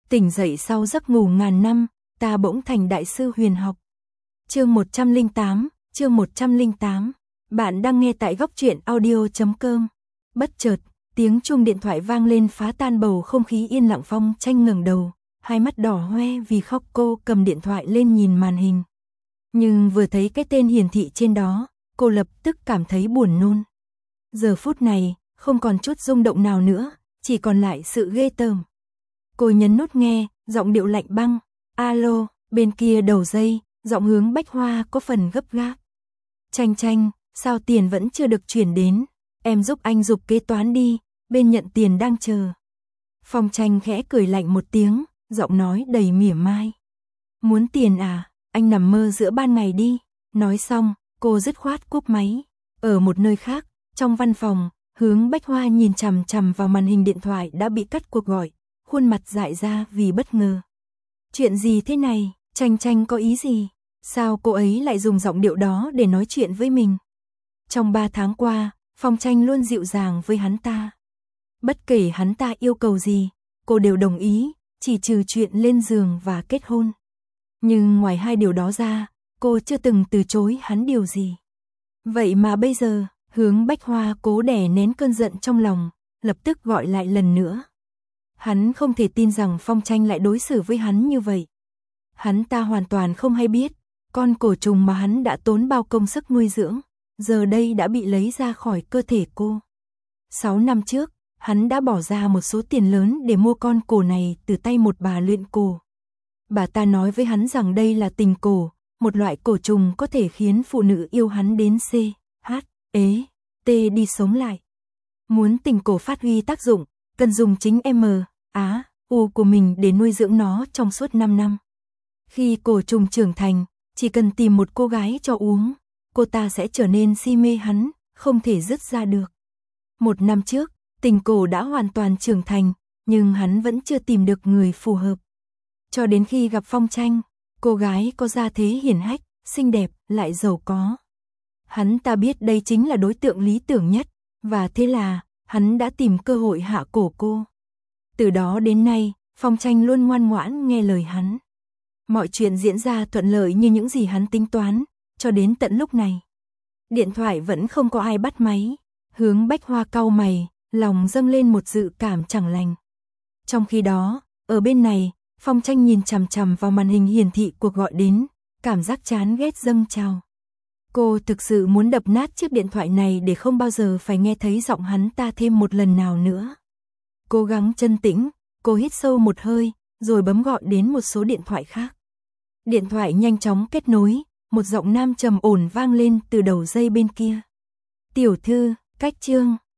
Tỉnh dậy sau giấc ngủ ngàn năm, ta bỗng thành đại sư huyền học. Chương 108. Bạn đang nghe tại góc truyện audio.com. Bất chợt, tiếng chuông điện thoại vang lên phá tan bầu không khí yên lặng. Phong Tranh ngẩng đầu, hai mắt đỏ hoe vì khóc. Cô cầm điện thoại lên nhìn màn hình. Nhưng vừa thấy cái tên hiển thị trên đó, cô lập tức cảm thấy buồn nôn. Giờ phút này, không còn chút rung động nào nữa, chỉ còn lại sự ghê tởm. Cô nhấn nút nghe, giọng điệu lạnh băng. Alo, bên kia đầu dây, giọng Hướng Bách Hoa có phần gấp gáp. Tranh, sao tiền vẫn chưa được chuyển đến? Em giúp anh giục kế toán đi, bên nhận tiền đang chờ. Phong Tranh khẽ cười lạnh một tiếng, giọng nói đầy mỉa mai. Muốn tiền à, anh nằm mơ giữa ban ngày đi. Nói xong, cô dứt khoát cúp máy. Ở một nơi khác, trong văn phòng, Hướng Bách Hoa nhìn chằm chằm vào màn hình điện thoại đã bị cắt cuộc gọi, khuôn mặt dại ra vì bất ngờ. Chuyện gì thế này, Tranh có ý gì? Sao cô ấy lại dùng giọng điệu đó để nói chuyện với mình? Trong 3 tháng qua, Phong Tranh luôn dịu dàng với hắn ta. Bất kể hắn ta yêu cầu gì, cô đều đồng ý, chỉ trừ chuyện lên giường và kết hôn. Nhưng ngoài hai điều đó ra, cô chưa từng từ chối hắn điều gì. Vậy mà bây giờ, Hướng Bách Hoa cố đè nén cơn giận trong lòng, lập tức gọi lại lần nữa. Hắn không thể tin rằng Phong Tranh lại đối xử với hắn như vậy. Hắn ta hoàn toàn không hay biết, con cổ trùng mà hắn đã tốn bao công sức nuôi dưỡng, giờ đây đã bị lấy ra khỏi cơ thể cô. 6 năm trước, hắn đã bỏ ra một số tiền lớn để mua con cổ này từ tay một bà luyện cổ. Bà ta nói với hắn rằng đây là tình cổ, một loại cổ trùng có thể khiến phụ nữ yêu hắn đến CHT đi sống lại. Muốn tình cổ phát huy tác dụng, cần dùng chính U của mình để nuôi dưỡng nó trong suốt 5 năm. Khi cổ trùng trưởng thành, chỉ cần tìm một cô gái cho uống, cô ta sẽ trở nên si mê hắn, không thể dứt ra được. 1 năm trước, tình cổ đã hoàn toàn trưởng thành, nhưng hắn vẫn chưa tìm được người phù hợp. Cho đến khi gặp Phong Tranh, cô gái có gia thế hiển hách, xinh đẹp, lại giàu có. Hắn ta biết đây chính là đối tượng lý tưởng nhất, và thế là, hắn đã tìm cơ hội hạ cổ cô. Từ đó đến nay, Phong Tranh luôn ngoan ngoãn nghe lời hắn. Mọi chuyện diễn ra thuận lợi như những gì hắn tính toán, cho đến tận lúc này. Điện thoại vẫn không có ai bắt máy, Hướng Bách Hoa cau mày, lòng dâng lên một dự cảm chẳng lành. Trong khi đó, ở bên này, Phong Tranh nhìn chằm chằm vào màn hình hiển thị cuộc gọi đến, cảm giác chán ghét dâng trào. Cô thực sự muốn đập nát chiếc điện thoại này để không bao giờ phải nghe thấy giọng hắn ta thêm một lần nào nữa. Cố gắng chân tĩnh, cô hít sâu một hơi, rồi bấm gọi đến một số điện thoại khác. Điện thoại nhanh chóng kết nối, một giọng nam trầm ổn vang lên từ đầu dây bên kia. Tiểu thư, cách Trương,